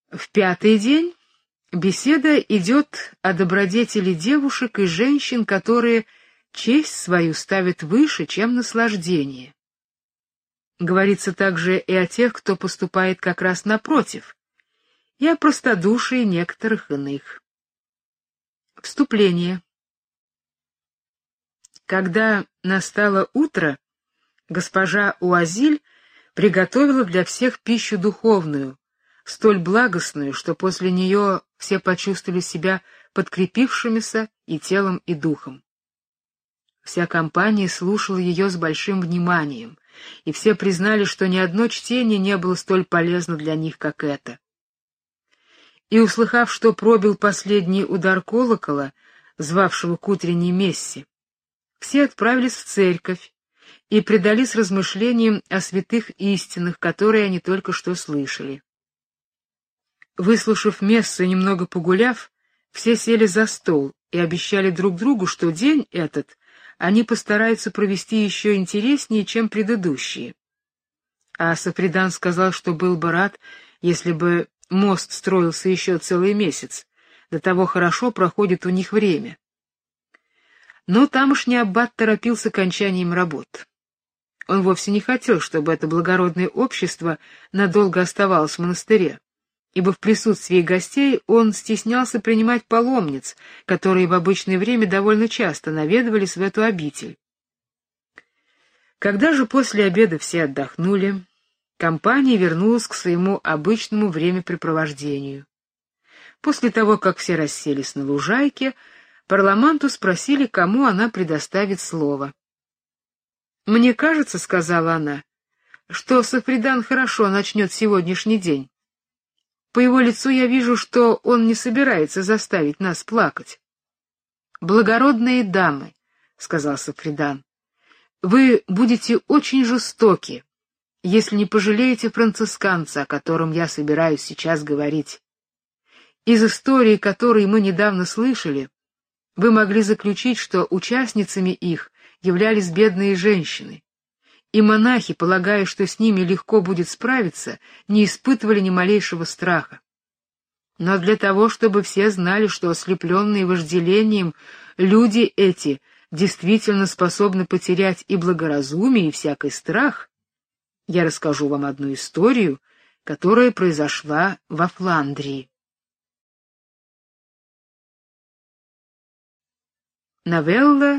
В пятый день беседа идет о добродетели девушек и женщин, которые честь свою ставят выше, чем наслаждение. Говорится также и о тех, кто поступает как раз напротив, и о простодушии некоторых иных. Вступление. Когда настало утро, госпожа Уазиль приготовила для всех пищу духовную, столь благостную, что после нее все почувствовали себя подкрепившимися и телом, и духом. Вся компания слушала ее с большим вниманием, и все признали, что ни одно чтение не было столь полезно для них, как это. И, услыхав, что пробил последний удар колокола, звавшего к утренней мессе, все отправились в церковь и предались размышлениям о святых истинах, которые они только что слышали. Выслушав мессу и немного погуляв, все сели за стол и обещали друг другу, что день этот они постараются провести еще интереснее, чем предыдущие. А Сафридан сказал, что был бы рад, если бы мост строился еще целый месяц, до того хорошо проходит у них время. Но тамошний аббат торопился окончанием работ. Он вовсе не хотел, чтобы это благородное общество надолго оставалось в монастыре, ибо в присутствии гостей он стеснялся принимать паломниц, которые в обычное время довольно часто наведывались в эту обитель. Когда же после обеда все отдохнули, компания вернулась к своему обычному времяпрепровождению. После того, как все расселись на лужайке, Парламанту спросили, кому она предоставит слово. «Мне кажется, — сказала она, — что Сафридан хорошо начнет сегодняшний день. По его лицу я вижу, что он не собирается заставить нас плакать». «Благородные дамы, — сказал Сафридан, — вы будете очень жестоки, если не пожалеете францисканца, о котором я собираюсь сейчас говорить. Из истории, которую мы недавно слышали, вы могли заключить, что участницами их являлись бедные женщины, и монахи, полагая, что с ними легко будет справиться, не испытывали ни малейшего страха. Но для того, чтобы все знали, что ослепленные вожделением люди эти действительно способны потерять и благоразумие, и всякий страх, я расскажу вам одну историю, которая произошла во Фландрии. Новелла